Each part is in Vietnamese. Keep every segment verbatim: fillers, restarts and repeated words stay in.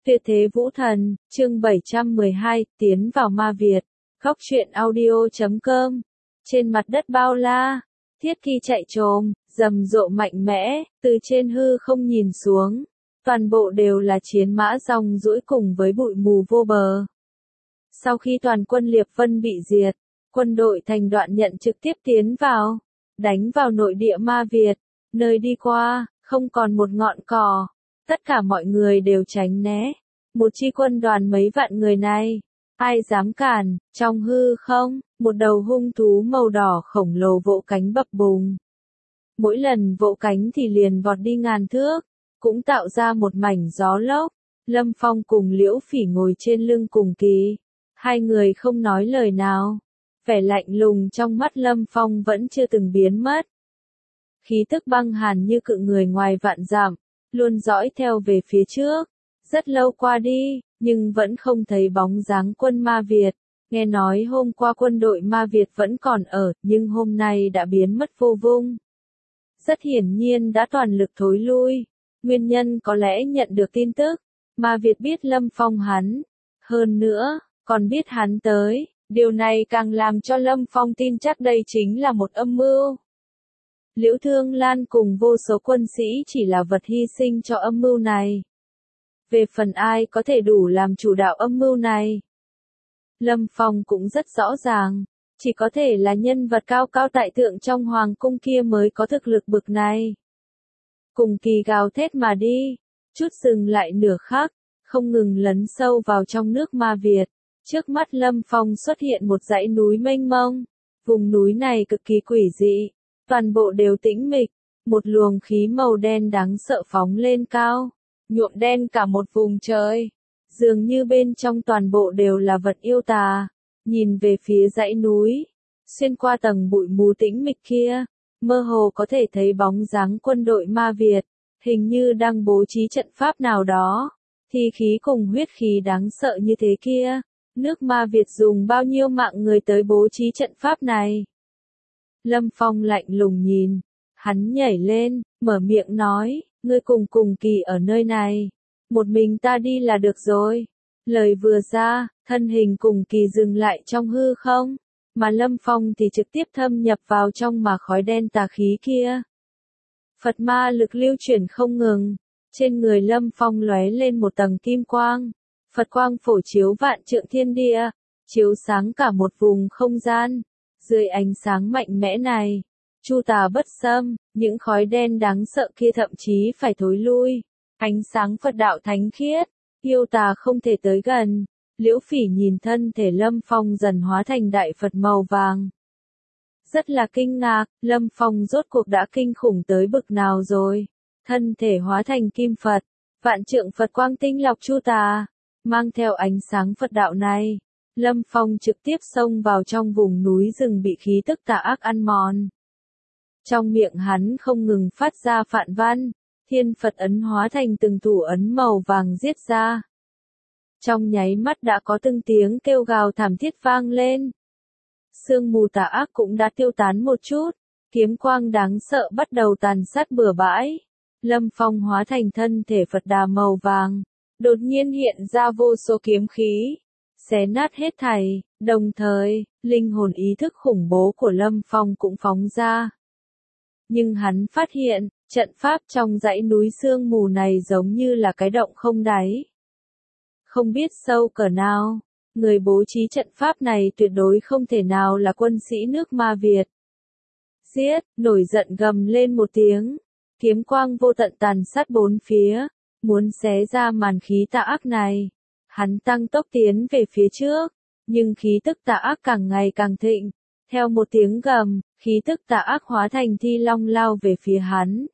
Tuyệt thế vũ thần, chương bảy trăm mười hai, tiến vào ma Việt. Góc truyện audio chấm com. Trên mặt đất bao la, thiết thi chạy trồm, rầm rộ mạnh mẽ, từ trên hư không nhìn xuống. Toàn bộ đều là chiến mã rong ruổi cùng với bụi mù vô bờ. Sau khi toàn quân Liệp Vân bị diệt, quân đội thành đoạn nhận trực tiếp tiến vào, đánh vào nội địa ma Việt, nơi đi qua, không còn một ngọn cỏ. Tất cả mọi người đều tránh né. Một chi quân đoàn mấy vạn người này, ai dám cản? Trong hư không, một đầu hung thú màu đỏ khổng lồ vỗ cánh bập bùng. Mỗi lần vỗ cánh thì liền vọt đi ngàn thước, cũng tạo ra một mảnh gió lốc. Lâm Phong cùng Liễu Phỉ ngồi trên lưng cùng Kỳ. Hai người không nói lời nào. Vẻ lạnh lùng trong mắt Lâm Phong vẫn chưa từng biến mất. Khí tức băng hàn như cự người ngoài vạn dặm, luôn dõi theo về phía trước. Rất lâu qua đi, nhưng vẫn không thấy bóng dáng quân ma Việt. Nghe nói hôm qua quân đội ma Việt vẫn còn ở, nhưng hôm nay đã biến mất vô vung. Rất hiển nhiên đã toàn lực thối lui. Nguyên nhân có lẽ nhận được tin tức, ma Việt biết Lâm Phong hắn. Hơn nữa, còn biết hắn tới, điều này càng làm cho Lâm Phong tin chắc đây chính là một âm mưu. Liễu Thương Lan cùng vô số quân sĩ chỉ là vật hy sinh cho âm mưu này. Về phần ai có thể đủ làm chủ đạo âm mưu này? Lâm Phong cũng rất rõ ràng, chỉ có thể là nhân vật cao cao tại thượng trong hoàng cung kia mới có thực lực bực này. Cùng Kỳ gào thét mà đi, chút dừng lại nửa khắc, không ngừng lấn sâu vào trong nước ma Việt. Trước mắt Lâm Phong xuất hiện một dãy núi mênh mông, vùng núi này cực kỳ quỷ dị, toàn bộ đều tĩnh mịch, một luồng khí màu đen đáng sợ phóng lên cao, nhuộm đen cả một vùng trời, dường như bên trong toàn bộ đều là vật yêu tà. Nhìn về phía dãy núi, xuyên qua tầng bụi mù tĩnh mịch kia, mơ hồ có thể thấy bóng dáng quân đội ma Việt, hình như đang bố trí trận pháp nào đó, thi khí cùng huyết khí đáng sợ như thế kia. Nước ma Việt dùng bao nhiêu mạng người tới bố trí trận pháp này? Lâm Phong lạnh lùng nhìn, hắn nhảy lên, mở miệng nói, ngươi cùng cùng Kỳ ở nơi này, một mình ta đi là được rồi. Lời vừa ra, thân hình cùng Kỳ dừng lại trong hư không, mà Lâm Phong thì trực tiếp thâm nhập vào trong mà khói đen tà khí kia. Phật ma lực lưu chuyển không ngừng, trên người Lâm Phong lóe lên một tầng kim quang. Phật quang phổ chiếu vạn trượng thiên địa, chiếu sáng cả một vùng không gian. Dưới ánh sáng mạnh mẽ này, chu tà bất xâm, những khói đen đáng sợ kia thậm chí phải thối lui. Ánh sáng Phật đạo thánh khiết, yêu tà không thể tới gần. Liễu Phỉ nhìn thân thể Lâm Phong dần hóa thành đại Phật màu vàng. Rất là kinh ngạc, Lâm Phong rốt cuộc đã kinh khủng tới bực nào rồi. Thân thể hóa thành kim Phật, vạn trượng Phật quang tinh lọc chu tà. Mang theo ánh sáng Phật đạo này, Lâm Phong trực tiếp xông vào trong vùng núi rừng bị khí tức tà ác ăn mòn. Trong miệng hắn không ngừng phát ra phạn văn, thiên Phật ấn hóa thành từng thủ ấn màu vàng giết ra. Trong nháy mắt đã có từng tiếng kêu gào thảm thiết vang lên. Sương mù tà ác cũng đã tiêu tán một chút, kiếm quang đáng sợ bắt đầu tàn sát bừa bãi. Lâm Phong hóa thành thân thể Phật đà màu vàng. Đột nhiên hiện ra vô số kiếm khí, xé nát hết thảy, đồng thời, linh hồn ý thức khủng bố của Lâm Phong cũng phóng ra. Nhưng hắn phát hiện, trận pháp trong dãy núi sương mù này giống như là cái động không đáy. Không biết sâu cỡ nào, người bố trí trận pháp này tuyệt đối không thể nào là quân sĩ nước ma Việt. Giết, nổi giận gầm lên một tiếng, kiếm quang vô tận tàn sát bốn phía. Muốn xé ra màn khí tà ác này, hắn tăng tốc tiến về phía trước, nhưng khí tức tà ác càng ngày càng thịnh. Theo một tiếng gầm, khí tức tà ác hóa thành thi long lao về phía hắn.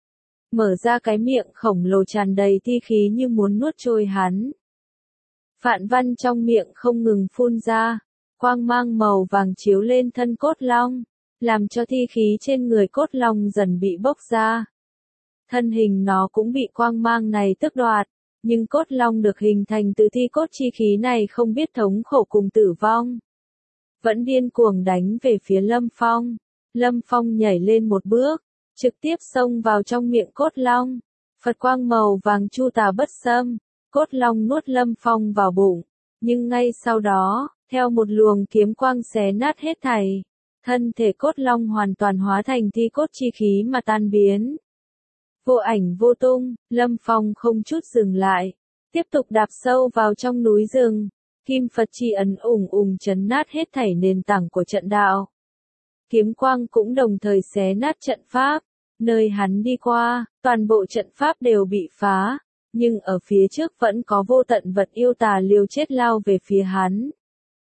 Mở ra cái miệng khổng lồ tràn đầy thi khí như muốn nuốt trôi hắn. Phạn văn trong miệng không ngừng phun ra, quang mang màu vàng chiếu lên thân cốt long, làm cho thi khí trên người cốt long dần bị bốc ra. Thân hình nó cũng bị quang mang này tước đoạt, nhưng cốt long được hình thành từ thi cốt chi khí này không biết thống khổ cùng tử vong. Vẫn điên cuồng đánh về phía Lâm Phong. Lâm Phong nhảy lên một bước, trực tiếp xông vào trong miệng cốt long. Phật quang màu vàng chu tà bất xâm, Cốt long nuốt Lâm Phong vào bụng, nhưng ngay sau đó, theo một luồng kiếm quang xé nát hết thảy, thân thể cốt long hoàn toàn hóa thành thi cốt chi khí mà tan biến. Vô ảnh vô tung, Lâm Phong không chút dừng lại, tiếp tục đạp sâu vào trong núi rừng, kim Phật chi ấn ùng ùng chấn nát hết thảy nền tảng của trận đạo. Kiếm quang cũng đồng thời xé nát trận pháp, nơi hắn đi qua, toàn bộ trận pháp đều bị phá, nhưng ở phía trước vẫn có vô tận vật yêu tà liều chết lao về phía hắn.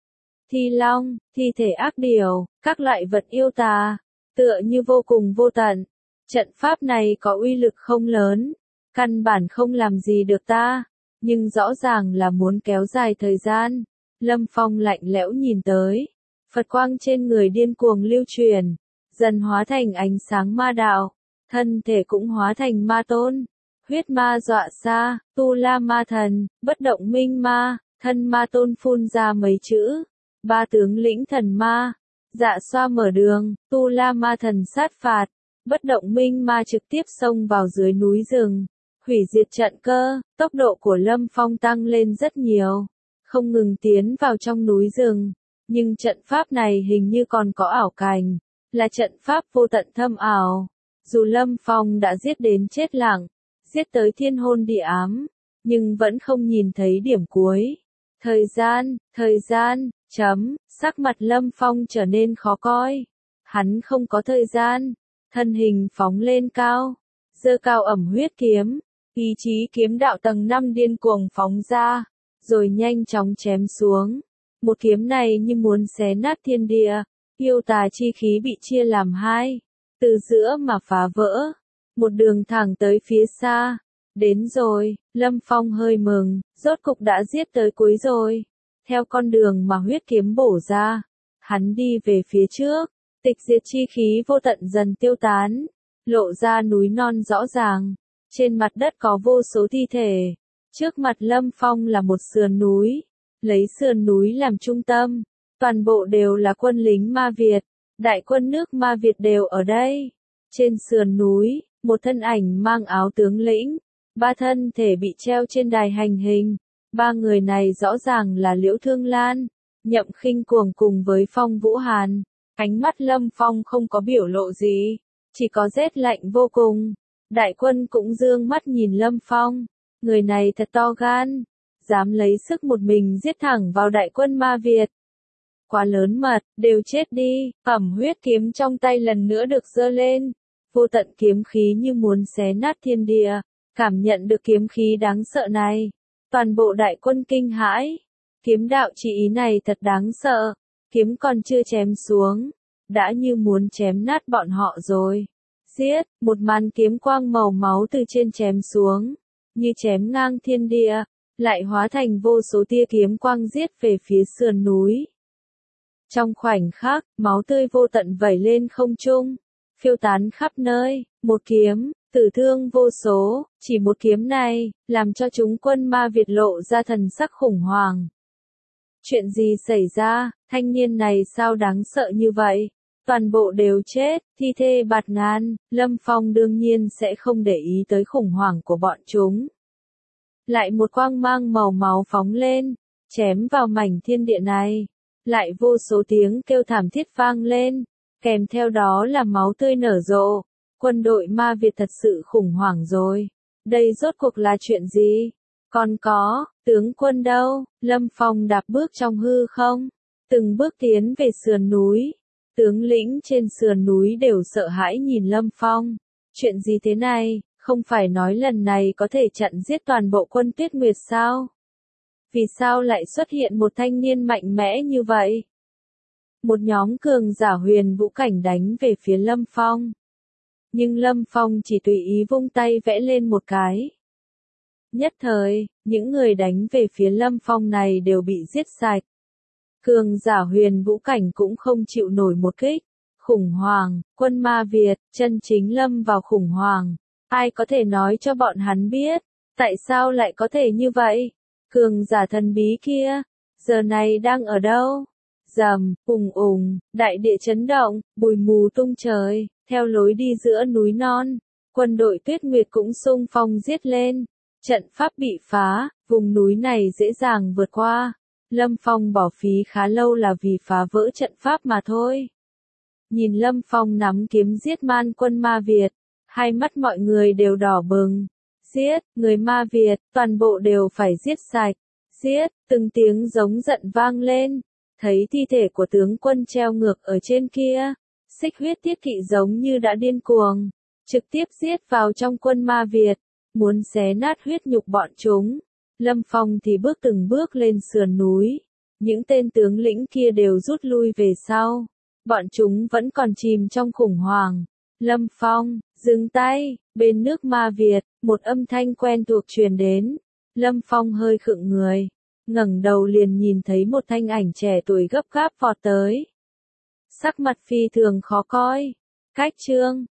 Thi long, thi thể ác điều, các loại vật yêu tà, tựa như vô cùng vô tận. Trận pháp này có uy lực không lớn, căn bản không làm gì được ta, nhưng rõ ràng là muốn kéo dài thời gian. Lâm Phong lạnh lẽo nhìn tới, Phật quang trên người điên cuồng lưu truyền, dần hóa thành ánh sáng ma đạo, thân thể cũng hóa thành ma tôn. Huyết ma dọa xa, tu la ma thần, bất động minh ma, thân ma tôn phun ra mấy chữ. Ba tướng lĩnh thần ma, dạ xoa mở đường, tu la ma thần sát phạt, bất động minh ma trực tiếp xông vào dưới núi rừng, hủy diệt trận cơ. Tốc độ của Lâm Phong tăng lên rất nhiều, không ngừng tiến vào trong núi rừng, nhưng trận pháp này hình như còn có ảo cảnh, là trận pháp vô tận thâm ảo. Dù Lâm Phong đã giết đến chết lặng, giết tới thiên hôn địa ám, nhưng vẫn không nhìn thấy điểm cuối. Thời gian, thời gian, chấm, sắc mặt Lâm Phong trở nên khó coi. Hắn không có thời gian, thân hình phóng lên cao, giơ cao ẩm huyết kiếm, ý chí kiếm đạo tầng năm điên cuồng phóng ra, rồi nhanh chóng chém xuống. Một kiếm này như muốn xé nát thiên địa, yêu tà chi khí bị chia làm hai, từ giữa mà phá vỡ, một đường thẳng tới phía xa. Đến rồi, Lâm Phong hơi mừng, rốt cục đã giết tới cuối rồi. Theo con đường mà huyết kiếm bổ ra, hắn đi về phía trước, tịch diệt chi khí vô tận dần tiêu tán, lộ ra núi non rõ ràng. Trên mặt đất có vô số thi thể, trước mặt Lâm Phong là một sườn núi, lấy sườn núi làm trung tâm, toàn bộ đều là quân lính Ma Việt, đại quân nước Ma Việt đều ở đây. Trên sườn núi, một thân ảnh mang áo tướng lĩnh, ba thân thể bị treo trên đài hành hình. Ba người này rõ ràng là Liễu Thương Lan, Nhậm Khinh Cuồng cùng với Phong Vũ Hàn. Ánh mắt Lâm Phong không có biểu lộ gì, chỉ có rét lạnh vô cùng. Đại quân cũng dương mắt nhìn Lâm Phong, người này thật to gan, dám lấy sức một mình giết thẳng vào đại quân Ma Việt. Quá lớn mật, đều chết đi. Ẩm huyết kiếm trong tay lần nữa được giơ lên, vô tận kiếm khí như muốn xé nát thiên địa. Cảm nhận được kiếm khí đáng sợ này, toàn bộ đại quân kinh hãi. Kiếm đạo chỉ ý này thật đáng sợ, kiếm còn chưa chém xuống, đã như muốn chém nát bọn họ rồi. Giết, một màn kiếm quang màu máu từ trên chém xuống, như chém ngang thiên địa, lại hóa thành vô số tia kiếm quang giết về phía sườn núi. Trong khoảnh khắc, máu tươi vô tận vẩy lên không trung, phiêu tán khắp nơi. Một kiếm, tử thương vô số, chỉ một kiếm này, làm cho chúng quân Ma Việt lộ ra thần sắc khủng hoảng. Chuyện gì xảy ra, thanh niên này sao đáng sợ như vậy? Toàn bộ đều chết, thi thể bạt ngàn. Lâm Phong đương nhiên sẽ không để ý tới khủng hoảng của bọn chúng. Lại một quang mang màu máu phóng lên, chém vào mảnh thiên địa này. Lại vô số tiếng kêu thảm thiết vang lên, kèm theo đó là máu tươi nở rộ. Quân đội Ma Việt thật sự khủng hoảng rồi. Đây rốt cuộc là chuyện gì? Còn có, tướng quân đâu? Lâm Phong đạp bước trong hư không, từng bước tiến về sườn núi. Tướng lĩnh trên sườn núi đều sợ hãi nhìn Lâm Phong. Chuyện gì thế này, không phải nói lần này có thể chặn giết toàn bộ quân Tuyết Nguyệt sao? Vì sao lại xuất hiện một thanh niên mạnh mẽ như vậy? Một nhóm cường giả huyền vũ cảnh đánh về phía Lâm Phong. Nhưng Lâm Phong chỉ tùy ý vung tay vẽ lên một cái. Nhất thời, những người đánh về phía Lâm Phong này đều bị giết sạch. Cường giả huyền vũ cảnh cũng không chịu nổi một kích. Khủng hoảng, quân Ma Việt, chân chính lâm vào khủng hoảng. Ai có thể nói cho bọn hắn biết, tại sao lại có thể như vậy? Cường giả thần bí kia, giờ này đang ở đâu? Rầm, ùng ùng, đại địa chấn động, bụi mù tung trời, theo lối đi giữa núi non. Quân đội Tuyết Nguyệt cũng xung phong giết lên. Trận pháp bị phá, vùng núi này dễ dàng vượt qua. Lâm Phong bỏ phí khá lâu là vì phá vỡ trận pháp mà thôi. Nhìn Lâm Phong nắm kiếm giết man quân Ma Việt, hai mắt mọi người đều đỏ bừng. Giết, người Ma Việt, toàn bộ đều phải giết sạch. Giết, từng tiếng giống giận vang lên. Thấy thi thể của tướng quân treo ngược ở trên kia, Xích Huyết Thiết Kỵ giống như đã điên cuồng, trực tiếp giết vào trong quân Ma Việt, muốn xé nát huyết nhục bọn chúng. Lâm Phong thì bước từng bước lên sườn núi, những tên tướng lĩnh kia đều rút lui về sau, bọn chúng vẫn còn chìm trong khủng hoảng. Lâm Phong, dừng tay, bên nước Ma Việt, một âm thanh quen thuộc truyền đến. Lâm Phong hơi khựng người, ngẩng đầu liền nhìn thấy một thanh ảnh trẻ tuổi gấp gáp vọt tới. Sắc mặt phi thường khó coi. Cách Trương,